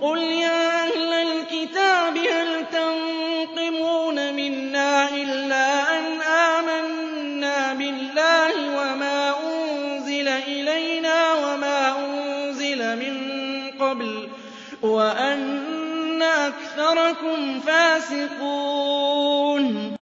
قُلْ يَا أَهْلَ الْكِتَابِ هَلْ تَنقِمُونَ مِنَّا إِلَّا أَنْ آمَنَّا بِاللَّهِ وَمَا أُنزِلَ إِلَيْنَا وَمَا أُنزِلَ مِن قَبْلُ وَأَنَّ أَكْثَرَكُمْ فَاسِقُونَ